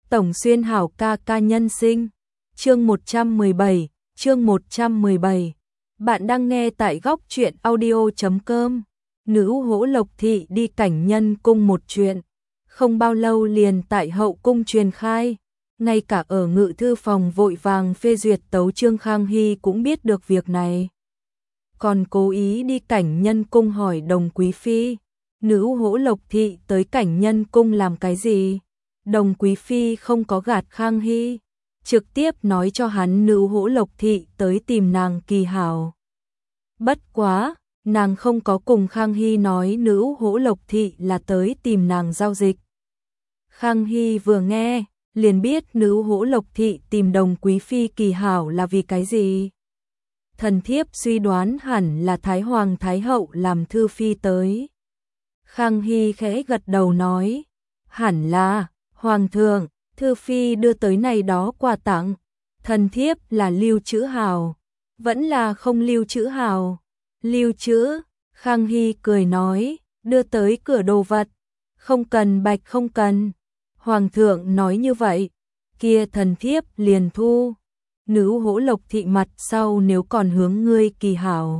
Tổng Xuyên hảo ca ca nhân sinh. Chương 117. Bạn đang nghe tại góc truyện audio.com. Nữ hỗ Lộc Thị đi cảnh nhân cung một chuyện. Không bao lâu liền tại hậu cung truyền khai. Ngay cả ở ngự thư phòng vội vàng phê duyệt tấu chương Khang Hy cũng biết được việc này. Còn cố ý đi cảnh nhân cung hỏi Đồng Quý Phi. Nữ hỗ Lộc Thị tới cảnh nhân cung làm cái gì? Đồng Quý Phi không có gạt Khang Hy, trực tiếp nói cho hắn nữ hỗ Lộc Thị tới tìm nàng kỳ hảo. Bất quá, nàng không có cùng Khang Hy nói nữ hỗ Lộc Thị là tới tìm nàng giao dịch. Khang Hy vừa nghe, liền biết nữ hỗ Lộc Thị tìm Đồng Quý Phi kỳ hảo là vì cái gì. Thần thiếp suy đoán hẳn là Thái Hoàng Thái Hậu làm thư phi tới. Khang Hy khẽ gật đầu nói, hẳn là, Hoàng thượng, thư phi đưa tới này đó quà tặng, thần thiếp là lưu trữ hào, vẫn là không lưu trữ hào. Lưu trữ, Khang Hy cười nói, đưa tới cửa đồ vật, không cần bạch không cần. Hoàng thượng nói như vậy, kia thần thiếp liền thu. Nữ hỗ Lộc Thị mặt sau nếu còn hướng ngươi kỳ hảo,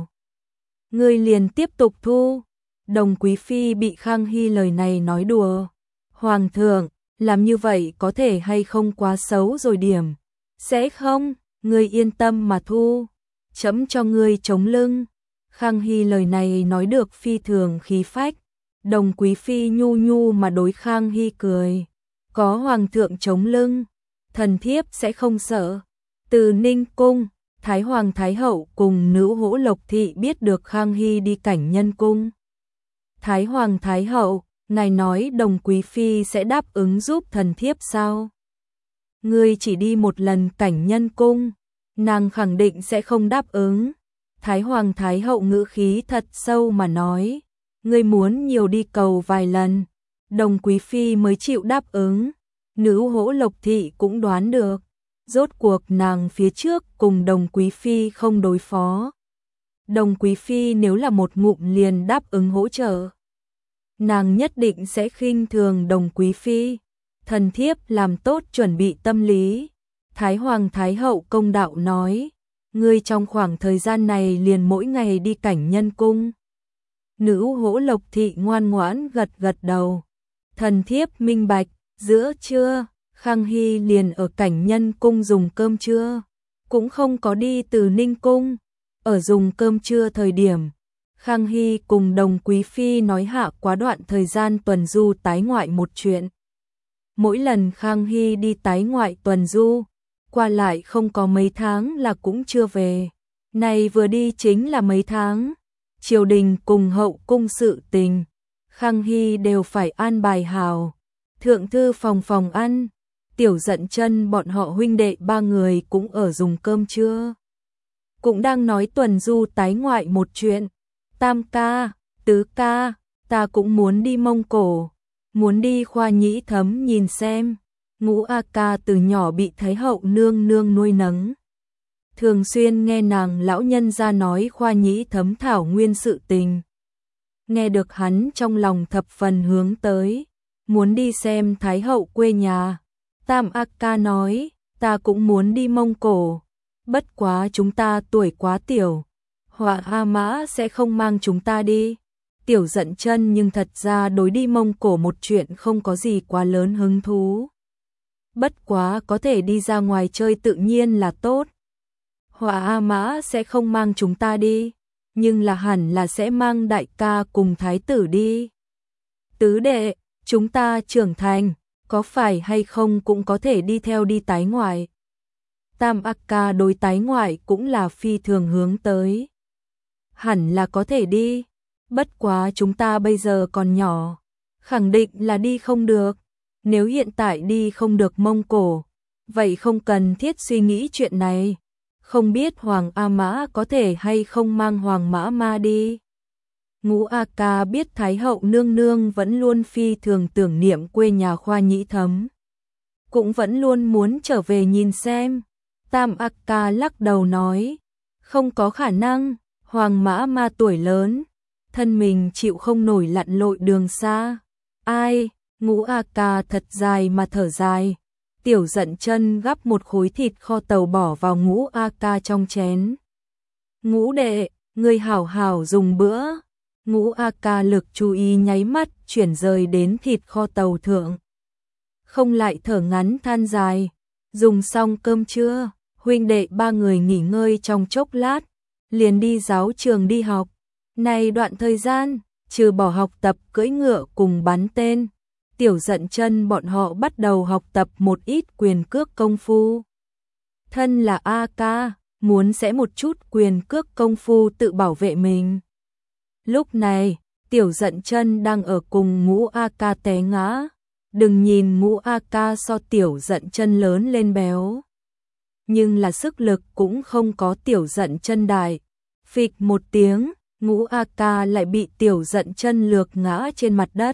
ngươi liền tiếp tục thu. Đồng Quý Phi bị Khang Hy lời này nói đùa. Hoàng thượng, làm như vậy có thể hay không quá xấu rồi điểm? Sẽ không, ngươi yên tâm mà thu. Chấm cho ngươi chống lưng. Khang Hy lời này nói được phi thường khí phách. Đồng Quý Phi nhu nhu mà đối Khang Hy cười. Có Hoàng thượng chống lưng, thần thiếp sẽ không sợ. Từ Ninh Cung, Thái Hoàng Thái Hậu cùng nữ hỗ Lộc Thị biết được Khang Hy đi cảnh nhân cung. Thái Hoàng Thái Hậu, ngài nói Đồng Quý Phi sẽ đáp ứng giúp thần thiếp sao? Ngươi chỉ đi một lần cảnh nhân cung, nàng khẳng định sẽ không đáp ứng. Thái Hoàng Thái Hậu ngữ khí thật sâu mà nói, ngươi muốn nhiều đi cầu vài lần, Đồng Quý Phi mới chịu đáp ứng. Nữ hỗ Lộc Thị cũng đoán được, rốt cuộc nàng phía trước cùng Đồng Quý Phi không đối phó. Đồng Quý Phi nếu là một ngụm liền đáp ứng hỗ trợ, nàng nhất định sẽ khinh thường Đồng Quý Phi. Thần thiếp làm tốt chuẩn bị tâm lý. Thái Hoàng Thái Hậu công đạo nói, ngươi trong khoảng thời gian này liền mỗi ngày đi cảnh nhân cung. Nữ hỗ Lộc Thị ngoan ngoãn gật gật đầu. Thần thiếp minh bạch. Giữa trưa, Khang Hy liền ở cảnh nhân cung dùng cơm trưa, cũng không có đi từ Ninh Cung. Ở dùng cơm trưa thời điểm, Khang Hy cùng Đồng Quý Phi nói hạ quá đoạn thời gian tuần du tái ngoại một chuyện. Mỗi lần Khang Hy đi tái ngoại tuần du, qua lại không có mấy tháng là cũng chưa về. Này vừa đi chính là mấy tháng. Triều đình cùng hậu cung sự tình, Khang Hy đều phải an bài hào. Thượng thư phòng ăn, Tiểu Dận Chân bọn họ huynh đệ ba người cũng ở dùng cơm trưa. Cũng đang nói tuần du tái ngoại một chuyện. Tam ca, tứ ca, ta cũng muốn đi Mông Cổ, muốn đi Khoa Nhĩ Thấm nhìn xem. Ngũ A ca từ nhỏ bị Thái Hậu nương nương nuôi nấng, thường xuyên nghe nàng lão nhân ra nói Khoa Nhĩ Thấm thảo nguyên sự tình. Nghe được hắn trong lòng thập phần hướng tới, muốn đi xem Thái Hậu quê nhà. Tam A ca nói, ta cũng muốn đi Mông Cổ, bất quá chúng ta tuổi quá tiểu, Họa A Mã sẽ không mang chúng ta đi. Tiểu Dận Chân nhưng thật ra đối đi Mông Cổ một chuyện không có gì quá lớn hứng thú. Bất quá có thể đi ra ngoài chơi tự nhiên là tốt. Họa A Mã sẽ không mang chúng ta đi, nhưng là hẳn là sẽ mang đại ca cùng thái tử đi. Tứ đệ, chúng ta trưởng thành, có phải hay không cũng có thể đi theo đi tái ngoại. Tam A ca đối tái ngoại cũng là phi thường hướng tới. Hẳn là có thể đi, bất quá chúng ta bây giờ còn nhỏ, khẳng định là đi không được. Nếu hiện tại đi không được Mông Cổ, vậy không cần thiết suy nghĩ chuyện này. Không biết Hoàng A Mã có thể hay không mang Hoàng Mã Ma đi. Ngũ A ca biết Thái Hậu nương nương vẫn luôn phi thường tưởng niệm quê nhà Khoa Nhĩ Thấm, cũng vẫn luôn muốn trở về nhìn xem. Tam A ca lắc đầu nói, không có khả năng, Hoàng Mã Ma tuổi lớn, thân mình chịu không nổi lặn lội đường xa. Ai? Ngũ A ca thật dài mà thở dài. Tiểu Dận Chân gắp một khối thịt kho tàu bỏ vào Ngũ A Ca trong chén. Ngũ đệ, ngươi hảo hảo dùng bữa. Ngũ A Ca lực chú ý nháy mắt chuyển rời đến thịt kho tàu thượng. Không lại thở ngắn than dài. Dùng xong cơm trưa, huynh đệ ba người nghỉ ngơi trong chốc lát, liền đi giáo trường đi học. Này đoạn thời gian, trừ bỏ học tập cưỡi ngựa cùng bắn tên, Tiểu Dận Chân bọn họ bắt đầu học tập một ít quyền cước công phu. Thân là A Ca, muốn sẽ một chút quyền cước công phu tự bảo vệ mình. Lúc này, Tiểu Dận Chân đang ở cùng Ngũ A Ca té ngã. Đừng nhìn Ngũ A Ca so Tiểu Dận Chân lớn lên béo, nhưng là sức lực cũng không có Tiểu Dận Chân đại. Phịch một tiếng, Ngũ A Ca lại bị Tiểu Dận Chân lược ngã trên mặt đất.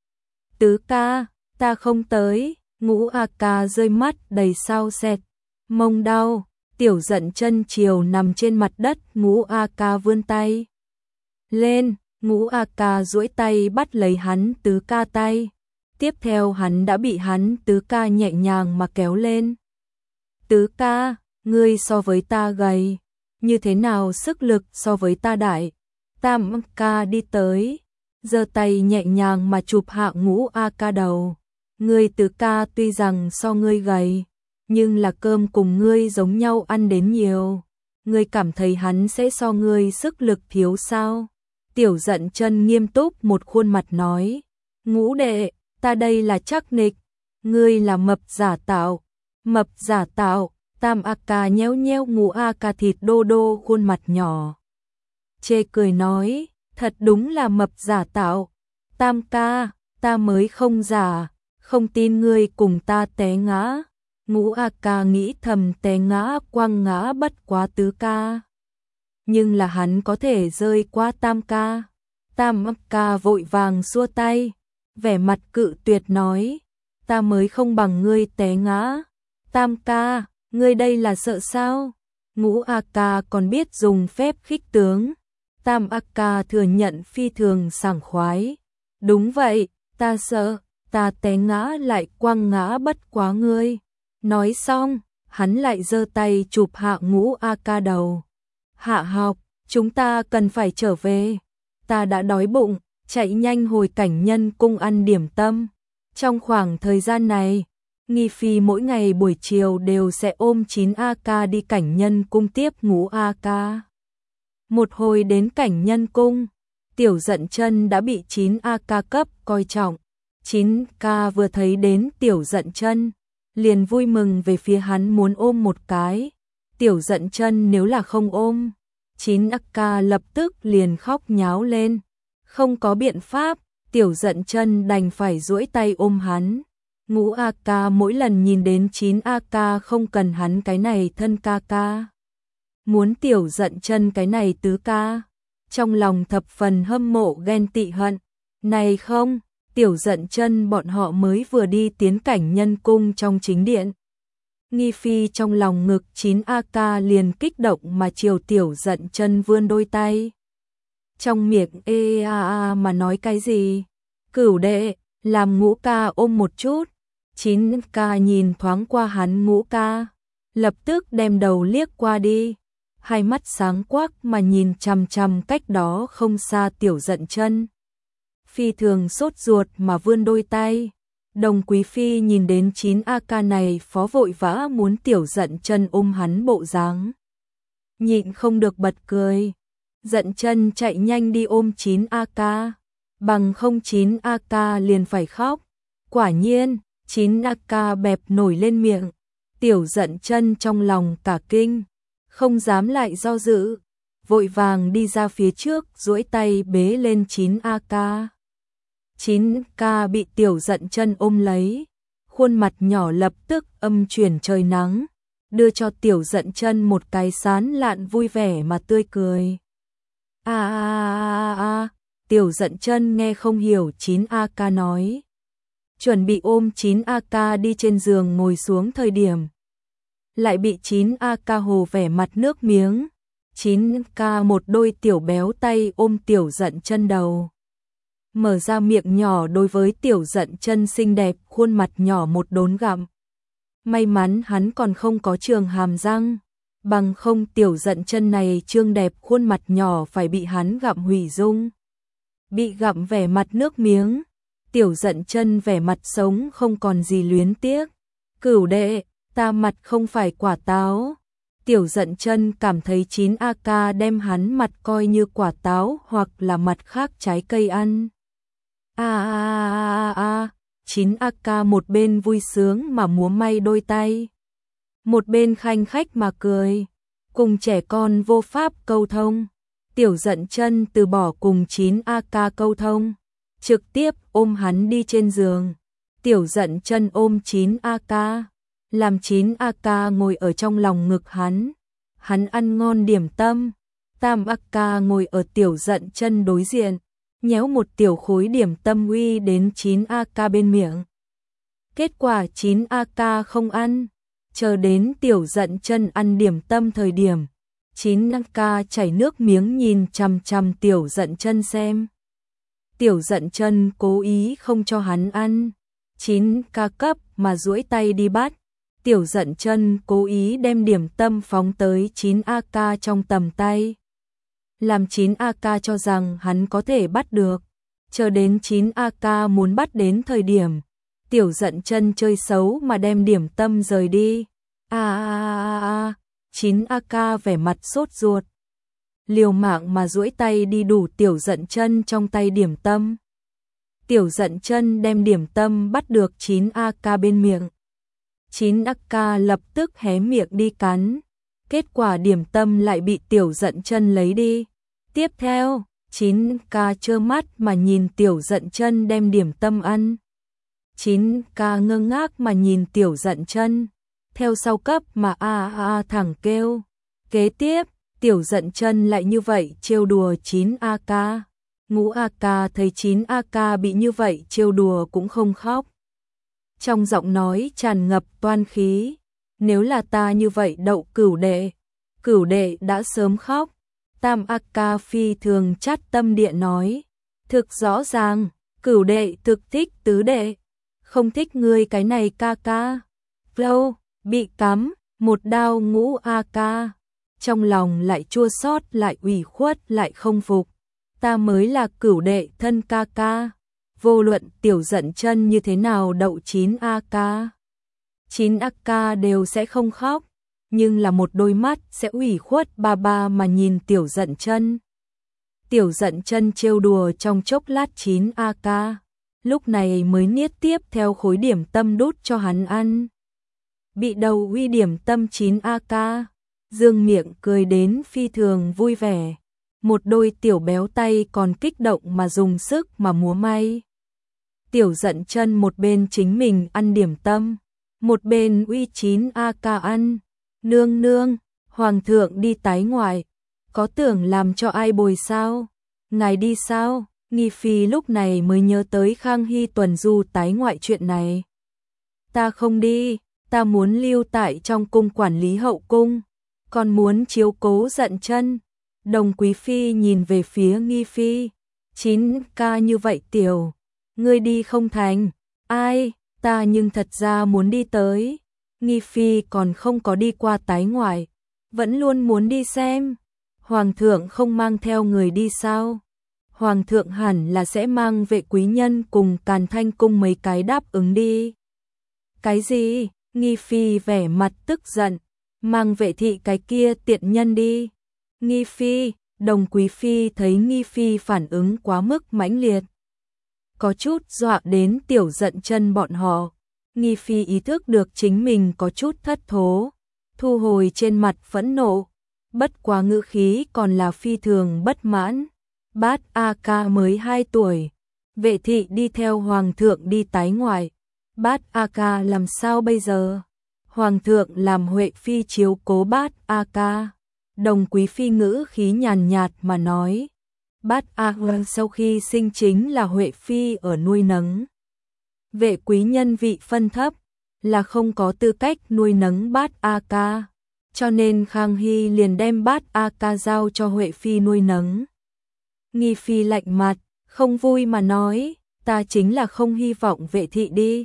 Tứ ca, ta không tới. Ngũ A Ca rơi mắt đầy sao sẹt, mông đau. Tiểu Dận Chân chiều nằm trên mặt đất, Ngũ A Ca vươn tay lên, Ngũ A Ca duỗi tay bắt lấy hắn tứ ca tay. Tiếp theo hắn đã bị hắn tứ ca nhẹ nhàng mà kéo lên. Tứ ca, ngươi so với ta gầy, như thế nào sức lực so với ta đại? Tam ca đi tới, giơ tay nhẹ nhàng mà chụp hạ Ngũ A Ca đầu. Ngươi tứ ca tuy rằng so ngươi gầy, nhưng là cơm cùng ngươi giống nhau ăn đến nhiều. Ngươi cảm thấy hắn sẽ so ngươi sức lực thiếu sao? Tiểu Dận Chân nghiêm túc một khuôn mặt nói. Ngũ đệ, ta đây là chắc nịch, ngươi là mập giả tạo. Mập giả tạo. Tam A Ca nhéo nhéo Ngũ A Ca thịt đô đô khuôn mặt nhỏ, chê cười nói, thật đúng là mập giả tạo. Tam ca, ta mới không giả, không tin ngươi cùng ta té ngã. Ngũ A Ca nghĩ thầm té ngã quăng ngã bất quá tứ ca, nhưng là hắn có thể rơi qua tam ca. Tam ca vội vàng xua tay, vẻ mặt cự tuyệt nói, ta mới không bằng ngươi té ngã. Tam ca, ngươi đây là sợ sao? Ngũ A Ca còn biết dùng phép khích tướng. Tam A Ca thừa nhận phi thường sảng khoái. Đúng vậy, ta sợ, ta té ngã lại quăng ngã bất quá ngươi. Nói xong, hắn lại giơ tay chụp hạ Ngũ A Ca đầu. Hạ học, chúng ta cần phải trở về. Ta đã đói bụng, chạy nhanh hồi Cảnh Nhân cung ăn điểm tâm. Trong khoảng thời gian này, Nghi Phi mỗi ngày buổi chiều đều sẽ ôm 9A Ca đi Cảnh Nhân cung tiếp Ngũ A Ca. Một hồi đến Cảnh Nhân cung, Tiểu Dận Chân đã bị 9A Ca cấp coi trọng. 9A vừa thấy đến Tiểu Dận Chân, liền vui mừng về phía hắn muốn ôm một cái. Tiểu Dận Chân nếu là không ôm, 9A Ca lập tức liền khóc nháo lên. Không có biện pháp, Tiểu Dận Chân đành phải duỗi tay ôm hắn. Ngũ A Ca mỗi lần nhìn đến 9A Ca không cần hắn cái này thân ca ca, muốn Tiểu Dận Chân cái này tứ ca, trong lòng thập phần hâm mộ ghen tị hận. Này không, Tiểu Dận Chân bọn họ mới vừa đi tiến Cảnh Nhân cung trong chính điện. Nghi Phi trong lòng ngực 9A Ca liền kích động mà chiều Tiểu Dận Chân vươn đôi tay. Trong miệng ê a a mà nói cái gì? Cửu đệ, làm Ngũ ca ôm một chút. 9A nhìn thoáng qua hắn Ngũ ca, lập tức đem đầu liếc qua đi, hai mắt sáng quắc mà nhìn chằm chằm cách đó không xa Tiểu Dận Chân. Phi thường sốt ruột mà vươn đôi tay. Đồng Quý Phi nhìn đến 9A Ca này phó vội vã muốn Tiểu Dận Chân ôm hắn bộ dáng, nhịn không được bật cười. Dận Chân chạy nhanh đi ôm 9A Ca, bằng không 9A Ca liền phải khóc. Quả nhiên, 9A Ca bẹp nổi lên miệng. Tiểu Dận Chân trong lòng cả kinh, không dám lại do dự, vội vàng đi ra phía trước duỗi tay bế lên 9A Ca. 9A bị Tiểu Dận Chân ôm lấy, khuôn mặt nhỏ lập tức âm chuyển trời nắng, đưa cho Tiểu Dận Chân một cái sán lạn vui vẻ mà tươi cười. Tiểu Dận Chân nghe không hiểu 9A Ca nói, chuẩn bị ôm 9A Ca đi trên giường ngồi xuống thời điểm, lại bị 9A Ca hồ vẻ mặt nước miếng. 9A một đôi tiểu béo tay ôm Tiểu Dận Chân đầu, mở ra miệng nhỏ đối với Tiểu Dận Chân xinh đẹp khuôn mặt nhỏ một đốn gặm. May mắn hắn còn không có trường hàm răng, bằng không Tiểu Dận Chân này trương đẹp khuôn mặt nhỏ phải bị hắn gặm hủy dung. Bị gặm vẻ mặt nước miếng, Tiểu Dận Chân vẻ mặt sống không còn gì luyến tiếc. Cửu đệ, ta mặt không phải quả táo. Tiểu Dận Chân cảm thấy 9AK đem hắn mặt coi như quả táo hoặc là mặt khác trái cây ăn. 9AK một bên vui sướng mà múa may đôi tay, một bên khanh khách mà cười, cùng trẻ con vô pháp câu thông. Tiểu Dận Chân từ bỏ cùng 9AK câu thông, trực tiếp ôm hắn đi trên giường. Tiểu Dận Chân ôm 9AK, làm 9AK ngồi ở trong lòng ngực hắn. Hắn ăn ngon điểm tâm, Tam AK ngồi ở Tiểu Dận Chân đối diện, nhéo một tiểu khối điểm tâm uy đến 9AK bên miệng. Kết quả 9AK không ăn, chờ đến Tiểu Dận Chân ăn điểm tâm thời điểm, 9AK chảy nước miếng nhìn chằm chằm Tiểu Dận Chân xem. Tiểu Dận Chân cố ý không cho hắn ăn, 9AK cấp mà duỗi tay đi bắt. Tiểu Dận Chân cố ý đem điểm tâm phóng tới 9AK trong tầm tay, làm 9AK cho rằng hắn có thể bắt được. Chờ đến 9AK muốn bắt đến thời điểm, Tiểu Dận Chân chơi xấu mà đem điểm tâm rời đi. 9AK vẻ mặt sốt ruột, liều mạng mà duỗi tay đi đủ Tiểu Dận Chân trong tay điểm tâm. Tiểu Dận Chân đem điểm tâm bắt được 9AK bên miệng. 9AK lập tức hé miệng đi cắn, kết quả điểm tâm lại bị Tiểu Dận Chân lấy đi. Tiếp theo, 9AK trơ mắt mà nhìn Tiểu Dận Chân đem điểm tâm ăn. 9AK ngơ ngác mà nhìn Tiểu Dận Chân, theo sau cấp mà thẳng kêu. Kế tiếp, Tiểu Dận Chân lại như vậy trêu đùa 9AK. Ngũ AK thấy 9AK bị như vậy trêu đùa cũng không khóc. Trong giọng nói tràn ngập toan khí, nếu là ta như vậy đậu cửu đệ đã sớm khóc. Tam AK phi thường chát tâm địa nói, thực rõ ràng, cửu đệ thực thích tứ đệ, không thích ngươi cái này ca. Flow, bị cắm, một đao. Ngũ AK, trong lòng lại chua xót lại ủy khuất lại không phục, ta mới là cửu đệ thân ca. Vô luận Tiểu Dận Chân như thế nào đậu 9AK, 9AK đều sẽ không khóc, nhưng là một đôi mắt sẽ ủy khuất ba mà nhìn Tiểu Dận Chân. Tiểu Dận Chân trêu đùa trong chốc lát 9AK, lúc này mới niết tiếp theo khối điểm tâm đút cho hắn ăn. Bị đầu uy điểm tâm 9AK, dương miệng cười đến phi thường vui vẻ, một đôi tiểu béo tay còn kích động mà dùng sức mà múa may. Tiểu Dận Chân một bên chính mình ăn điểm tâm, một bên uy 9AK ăn. Nương, hoàng thượng đi tái ngoại, có tưởng làm cho ai bồi sao? Ngài đi sao? Nghi phi lúc này mới nhớ tới Khang Hy tuần du tái ngoại chuyện này. Ta không đi, ta muốn lưu tại trong cung quản lý hậu cung, còn muốn chiếu cố Dận Chân. Đồng quý phi nhìn về phía Nghi phi, 9K như vậy tiểu, ngươi đi không thành. Ai, ta nhưng thật ra muốn đi tới. Nghi phi còn không có đi qua tái ngoại, vẫn luôn muốn đi xem. Hoàng thượng không mang theo người đi sao? Hoàng thượng hẳn là sẽ mang vệ quý nhân cùng Càn Thanh cung mấy cái đáp ứng đi. Cái gì? Nghi phi vẻ mặt tức giận, mang vệ thị cái kia tiện nhân đi. Nghi phi, đồng quý phi thấy Nghi phi phản ứng quá mức mãnh liệt, có chút dọa đến Tiểu Dận Chân bọn họ. Nghi phi ý thức được chính mình có chút thất thố, thu hồi trên mặt phẫn nộ, bất quá ngữ khí còn là phi thường bất mãn. Bát AK mới 2 tuổi, vệ thị đi theo hoàng thượng đi tái ngoại, Bát AK làm sao bây giờ? Hoàng thượng làm Huệ phi chiếu cố Bát AK. Đồng quý phi ngữ khí nhàn nhạt mà nói, Bát AK sau khi sinh chính là Huệ phi ở nuôi nấng. Vệ quý nhân vị phân thấp, là không có tư cách nuôi nấng Bát AK, cho nên Khang Hy liền đem Bát AK giao cho Huệ phi nuôi nấng. Nghi phi lạnh mặt, không vui mà nói, ta chính là không hy vọng vệ thị đi.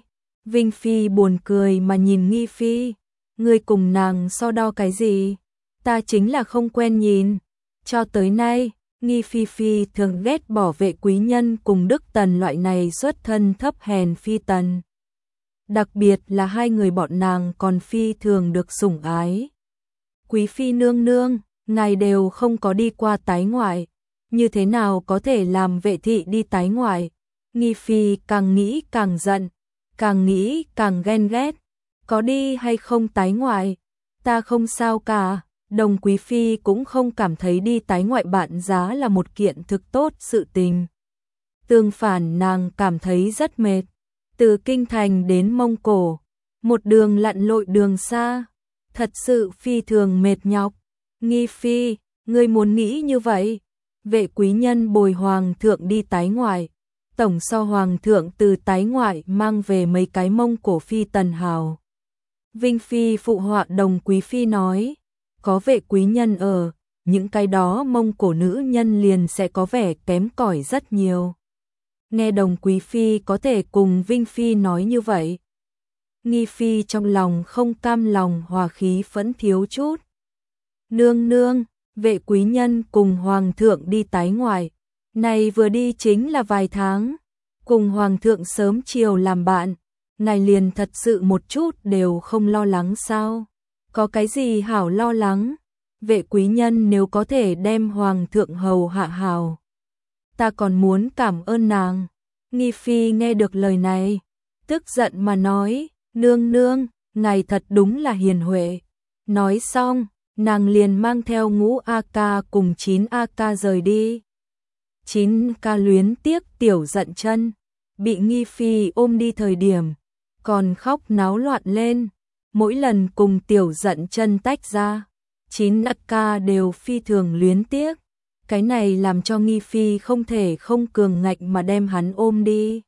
Vinh Phi buồn cười mà nhìn Nghi Phi, ngươi cùng nàng so đo cái gì? Ta chính là không quen nhìn. Cho tới nay, Nghi Phi thường ghét bỏ Vệ Quý Nhân cùng Đức Tần loại này xuất thân thấp hèn phi tần. Đặc biệt là hai người bọn nàng còn phi thường được sủng ái. Quý Phi nương nương, ngài đều không có đi qua tái ngoại, như thế nào có thể làm Vệ thị đi tái ngoại? Nghi Phi càng nghĩ càng giận, càng nghĩ càng ghen ghét, có đi hay không tái ngoại, ta không sao cả. Đồng Quý Phi cũng không cảm thấy đi tái ngoại bạn giá là một kiện thực tốt sự tình. Tương phản nàng cảm thấy rất mệt. Từ Kinh Thành đến Mông Cổ, một đường lặn lội đường xa, thật sự phi thường mệt nhọc. Nghi Phi, ngươi muốn nghĩ như vậy? Vệ Quý Nhân bồi hoàng thượng đi tái ngoại, tổng so hoàng thượng từ tái ngoại mang về mấy cái Mông Cổ phi tần hào. Vinh Phi phụ họa Đồng Quý Phi nói, có Vệ Quý Nhân ở, những cái đó Mông Cổ nữ nhân liền sẽ có vẻ kém cỏi rất nhiều. Nghe Đồng Quý Phi có thể cùng Vinh Phi nói như vậy, Nghi Phi trong lòng không cam lòng, hòa khí phẫn thiếu chút. Nương nương, Vệ Quý Nhân cùng hoàng thượng đi tái ngoại, này vừa đi chính là vài tháng, cùng hoàng thượng sớm chiều làm bạn, ngài liền thật sự một chút đều không lo lắng sao? Có cái gì hảo lo lắng? Vệ Quý Nhân nếu có thể đem hoàng thượng hầu hạ hảo, ta còn muốn cảm ơn nàng. Nghi Phi nghe được lời này, tức giận mà nói, nương nương, ngài thật đúng là hiền huệ. Nói xong, nàng liền mang theo Ngũ A Ca cùng 9 A Ca rời đi. 9 Ca luyến tiếc Tiểu Dận Chân, bị Nghi Phi ôm đi thời điểm, còn khóc náo loạn lên. Mỗi lần cùng Tiểu Dận Chân tách ra, 9 A Ca đều phi thường luyến tiếc. Cái này làm cho Nghi Phi không thể không cường ngạnh mà đem hắn ôm đi.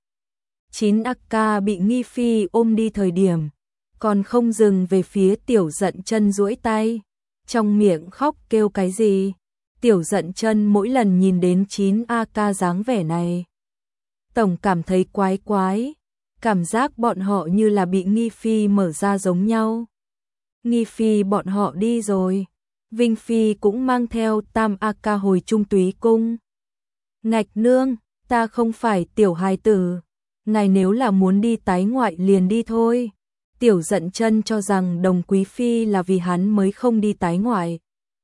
9 A Ca bị Nghi Phi ôm đi thời điểm, còn không dừng về phía Tiểu Dận Chân duỗi tay, trong miệng khóc kêu cái gì. Tiểu Dận Chân mỗi lần nhìn đến 9 A Ca dáng vẻ này, tổng cảm thấy quái quái, cảm giác bọn họ như là bị Nghi Phi mở ra giống nhau. Nghi Phi bọn họ đi rồi, Vinh Phi cũng mang theo Tam A Ca hồi Trung Túy cung. Ngạch nương, ta không phải tiểu hài tử, ngài nếu là muốn đi tái ngoại liền đi thôi. Tiểu Dận Chân cho rằng Đồng Quý Phi là vì hắn mới không đi tái ngoại.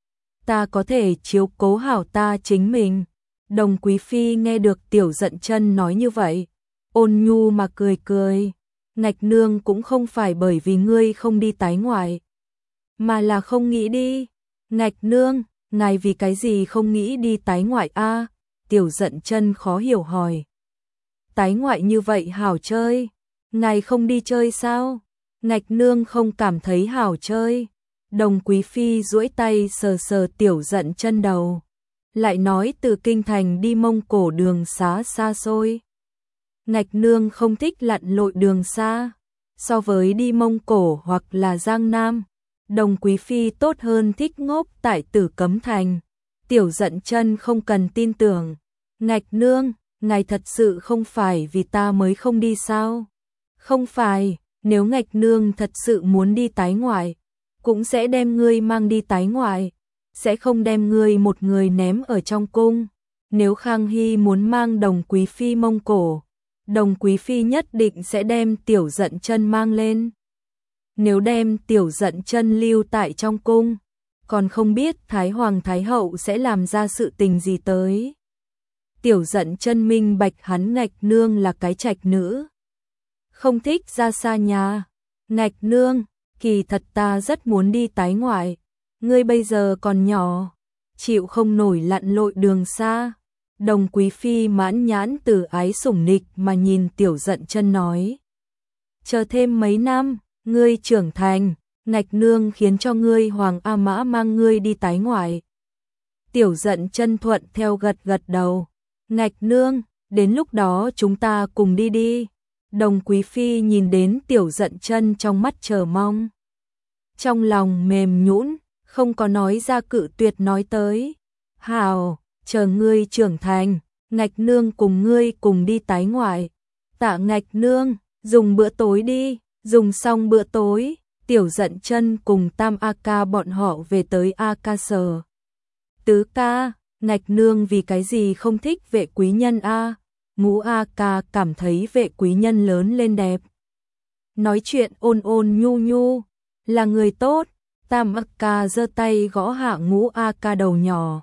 Ta có thể chiếu cố hảo ta chính mình. Đồng Quý Phi nghe được Tiểu Dận Chân nói như vậy, ôn nhu mà cười cười. Ngạch nương cũng không phải bởi vì ngươi không đi tái ngoại, mà là không nghĩ đi. Ngạch nương, ngài vì cái gì không nghĩ đi tái ngoại a? Tiểu Dận Chân khó hiểu hỏi. Tái ngoại như vậy hảo chơi, ngài không đi chơi sao? Ngạch nương không cảm thấy hảo chơi. Đồng Quý Phi duỗi tay sờ sờ Tiểu Dận Chân đầu, lại nói từ Kinh Thành đi Mông Cổ đường xá xa xôi. Ngạch nương không thích lặn lội đường xa, so với đi Mông Cổ hoặc là Giang Nam, Đồng Quý Phi tốt hơn thích ngốc tại Tử Cấm Thành. Tiểu Dận Chân không cần tin tưởng. Ngạch nương, ngài thật sự không phải vì ta mới không đi sao? Không phải, nếu Ngạch nương thật sự muốn đi tái ngoại, cũng sẽ đem ngươi mang đi tái ngoại, sẽ không đem ngươi một người ném ở trong cung. Nếu Khang Hy muốn mang Đồng Quý Phi Mông Cổ, Đồng Quý Phi nhất định sẽ đem Tiểu Dận Chân mang lên. Nếu đem Tiểu Dận Chân lưu tại trong cung, còn không biết Thái Hoàng Thái Hậu sẽ làm ra sự tình gì tới. Tiểu Dận Chân minh bạch hắn Ngạch nương là cái trạch nữ, không thích ra xa nhà. Ngạch nương, kỳ thật ta rất muốn đi tái ngoại, ngươi bây giờ còn nhỏ, chịu không nổi lặn lội đường xa. Đồng Quý Phi mãn nhãn từ ái sủng nịch mà nhìn Tiểu Dận Chân nói. Chờ thêm mấy năm, ngươi trưởng thành, Ngạch nương khiến cho ngươi Hoàng A Mã mang ngươi đi tái ngoại. Tiểu Dận Chân thuận theo gật gật đầu. Ngạch nương, đến lúc đó chúng ta cùng đi đi. Đồng Quý Phi nhìn đến Tiểu Dận Chân trong mắt chờ mong, trong lòng mềm nhũn, không có nói ra cự tuyệt nói tới. Hảo, chờ ngươi trưởng thành, Ngạch nương cùng ngươi cùng đi tái ngoại. Tạ Ngạch nương, dùng bữa tối đi, dùng xong bữa tối, Tiểu Dận Chân cùng Tam A Ca bọn họ về tới A Ca Sở. Tứ ca, Ngạch nương vì cái gì không thích Vệ quý nhân a? Ngũ A Ca cảm thấy Vệ quý nhân lớn lên đẹp. Nói chuyện ôn ôn nhu nhu, là người tốt. Tam A Ca giơ tay gõ hạ Ngũ A Ca đầu nhỏ.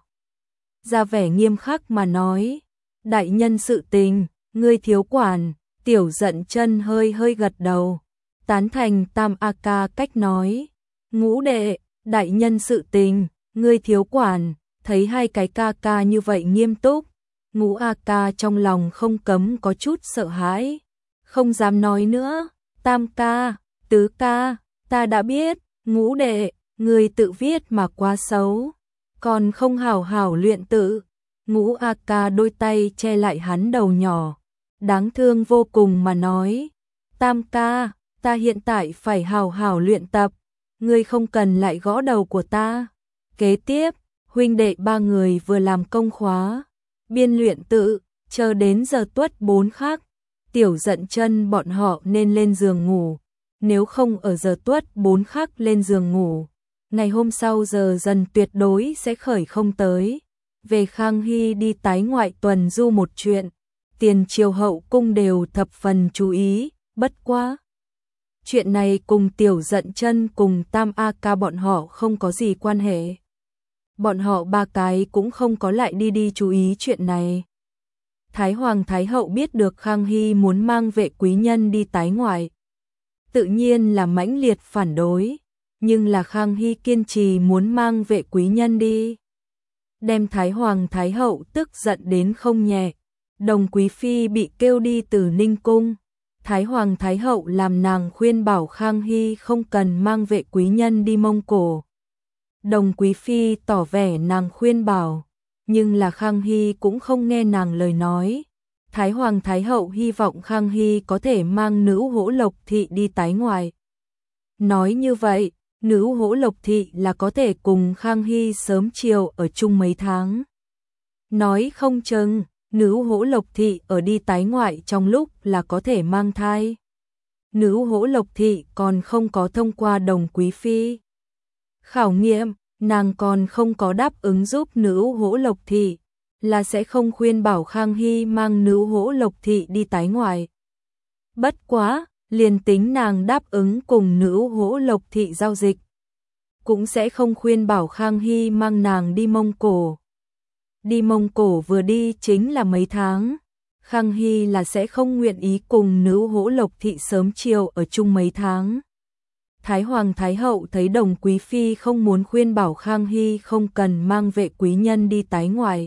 Ra vẻ nghiêm khắc mà nói, đại nhân sự tình, ngươi thiếu quản. Tiểu Dận Chân hơi hơi gật đầu, tán thành Tam A Ca cách nói. Ngũ đệ, đại nhân sự tình, ngươi thiếu quản. Thấy hai cái ca ca như vậy nghiêm túc, Ngũ A Ca trong lòng không cấm có chút sợ hãi, không dám nói nữa. Tam ca, tứ ca, ta đã biết. Ngũ đệ, người tự viết mà quá xấu, còn không hảo hảo luyện tự. Ngũ A Ca đôi tay che lại hắn đầu nhỏ, đáng thương vô cùng mà nói. Tam ca, ta hiện tại phải hảo hảo luyện tập, ngươi không cần lại gõ đầu của ta. Kế tiếp, huynh đệ ba người vừa làm công khóa, biên luyện tự, chờ đến giờ tuất 4 khắc, Tiểu Dận Chân bọn họ nên lên giường ngủ, nếu không ở giờ tuất 4 khắc lên giường ngủ, ngày hôm sau giờ dần tuyệt đối sẽ khởi không tới. Về Khang Hy đi tái ngoại tuần du một chuyện, tiền triều hậu cung đều thập phần chú ý, bất quá chuyện này cùng Tiểu Dận Chân cùng Tam A Ca bọn họ không có gì quan hệ. Bọn họ ba cái cũng không có lại đi chú ý chuyện này. Thái Hoàng Thái Hậu biết được Khang Hy muốn mang Vệ quý nhân đi tái ngoại, tự nhiên là mãnh liệt phản đối, nhưng là Khang Hy kiên trì muốn mang Vệ quý nhân đi, đem Thái Hoàng Thái Hậu tức giận đến không nhẹ. Đồng Quý Phi bị kêu đi từ Ninh Cung, Thái Hoàng Thái Hậu làm nàng khuyên bảo Khang Hy không cần mang Vệ quý nhân đi Mông Cổ. Đồng Quý Phi tỏ vẻ nàng khuyên bảo, nhưng là Khang Hy cũng không nghe nàng lời nói. Thái Hoàng Thái Hậu hy vọng Khang Hy có thể mang Nữ Hỗ Lộc Thị đi tái ngoại. Nói như vậy, Nữ Hỗ Lộc Thị là có thể cùng Khang Hy sớm chiều ở chung mấy tháng. Nói không chừng, Nữ Hỗ Lộc Thị ở đi tái ngoại trong lúc là có thể mang thai. Nữ Hỗ Lộc Thị còn không có thông qua Đồng Quý Phi khảo nghiệm, nàng còn không có đáp ứng giúp Nữ Hỗ Lộc Thị, là sẽ không khuyên bảo Khang Hy mang Nữ Hỗ Lộc Thị đi tái ngoại. Bất quá, liền tính nàng đáp ứng cùng Nữ Hỗ Lộc Thị giao dịch, cũng sẽ không khuyên bảo Khang Hy mang nàng đi Mông Cổ. Đi Mông Cổ vừa đi chính là mấy tháng, Khang Hy là sẽ không nguyện ý cùng Nữ Hỗ Lộc Thị sớm chiều ở chung mấy tháng. Thái Hoàng Thái Hậu thấy Đồng Quý Phi không muốn khuyên bảo Khang Hy không cần mang Vệ quý nhân đi tái ngoại,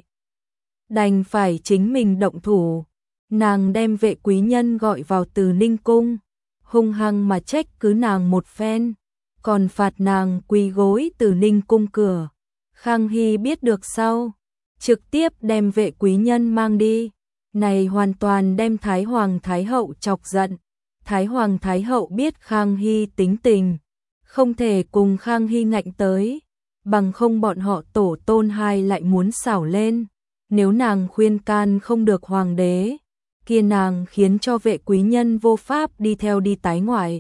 đành phải chính mình động thủ. Nàng đem Vệ quý nhân gọi vào từ Ninh Cung, hung hăng mà trách cứ nàng một phen, còn phạt nàng quỳ gối từ Ninh Cung cửa. Khang Hy biết được sau, trực tiếp đem Vệ quý nhân mang đi. Này hoàn toàn đem Thái Hoàng Thái Hậu chọc giận. Thái Hoàng Thái Hậu biết Khang Hy tính tình, không thể cùng Khang Hy ngạnh tới, bằng không bọn họ tổ tôn hai lại muốn xảo lên. Nếu nàng khuyên can không được hoàng đế, kia nàng khiến cho Vệ quý nhân vô pháp đi theo đi tái ngoại.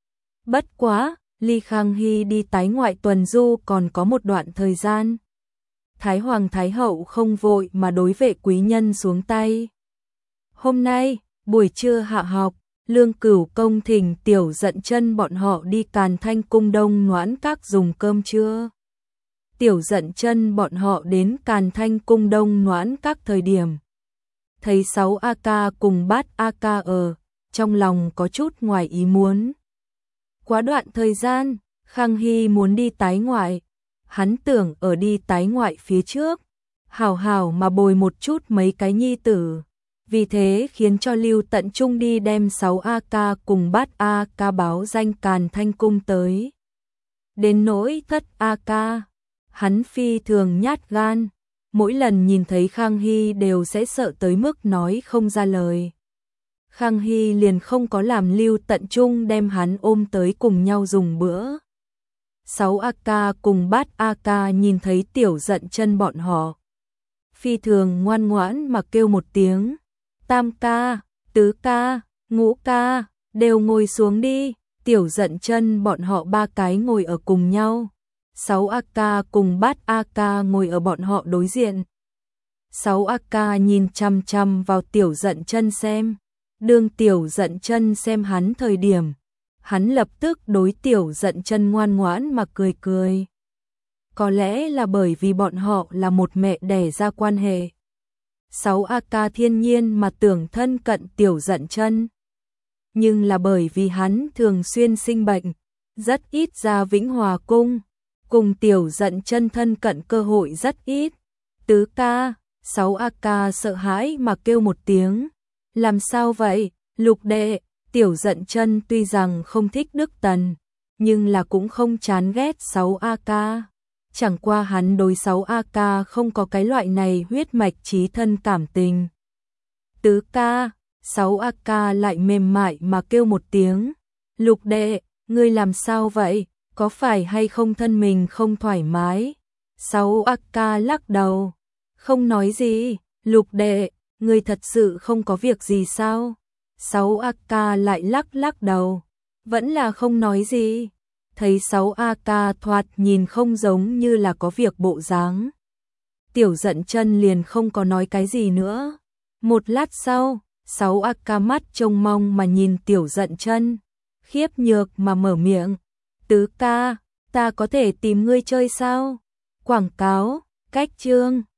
Bất quá, ly Khang Hy đi tái ngoại tuần du còn có một đoạn thời gian. Thái Hoàng Thái Hậu không vội mà đối Vệ quý nhân xuống tay. Hôm nay, buổi trưa hạ học, Lương Cửu Công thỉnh Tiểu Dận Chân bọn họ đi Càn Thanh Cung Đông Noãn Các dùng cơm trưa. Tiểu Dận Chân bọn họ đến Càn Thanh Cung Đông Noãn Các thời điểm, thấy 6 A Ca cùng Bát A Ca ở, trong lòng có chút ngoài ý muốn. Quá đoạn thời gian, Khang Hy muốn đi tái ngoại, hắn tưởng ở đi tái ngoại phía trước, hảo hảo mà bồi một chút mấy cái nhi tử. Vì thế khiến cho Lưu Tận Trung đi đem 6 A Ca cùng Bát A Ca báo danh Càn Thanh Cung tới. Đến nỗi Thất A Ca, hắn phi thường nhát gan, mỗi lần nhìn thấy Khang Hy đều sẽ sợ tới mức nói không ra lời. Khang Hy liền không có làm Lưu Tận Trung đem hắn ôm tới cùng nhau dùng bữa. 6 A Ca cùng Bát A Ca nhìn thấy Tiểu Dận Chân bọn họ, phi thường ngoan ngoãn mà kêu một tiếng Tam ca, tứ ca, ngũ ca, đều ngồi xuống đi. Tiểu Dận Chân bọn họ ba cái ngồi ở cùng nhau. 6AK cùng Bát AK ngồi ở bọn họ đối diện. 6AK nhìn chằm chằm vào Tiểu Dận Chân xem. Đương Tiểu Dận Chân xem hắn thời điểm, hắn lập tức đối Tiểu Dận Chân ngoan ngoãn mà cười cười. Có lẽ là bởi vì bọn họ là một mẹ đẻ ra quan hệ. 6AK thiên nhiên mà tưởng thân cận Tiểu Dận Chân. Nhưng là bởi vì hắn thường xuyên sinh bệnh, rất ít ra Vĩnh Hòa cung, cùng Tiểu Dận Chân thân cận cơ hội rất ít. Tứ ca, 6AK sợ hãi mà kêu một tiếng. Làm sao vậy, Lục đệ? Tiểu Dận Chân tuy rằng không thích Đức Tần, nhưng là cũng không chán ghét 6AK. Chẳng qua hắn đối 6AK không có cái loại này huyết mạch chí thân cảm tình. Tứ ca, 6AK lại mềm mại mà kêu một tiếng. Lục đệ, ngươi làm sao vậy? Có phải hay không thân mình không thoải mái? 6AK lắc đầu. Không nói gì. Lục đệ, ngươi thật sự không có việc gì sao? 6AK lại lắc đầu. Vẫn là không nói gì. Thấy 6AK thoạt nhìn không giống như là có việc bộ dáng. Tiểu Dận Chân liền không có nói cái gì nữa. Một lát sau, 6AK mắt trông mong mà nhìn Tiểu Dận Chân, khiếp nhược mà mở miệng. Tứ ca, ta có thể tìm ngươi chơi sao? Quảng cáo, cách chương.